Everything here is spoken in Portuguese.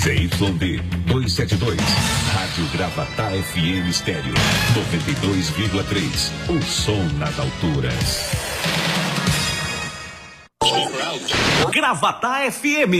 ZYD 272, Rádio Gravatá FM Estéreo 92,3. O som nas alturas. Gravatá FM.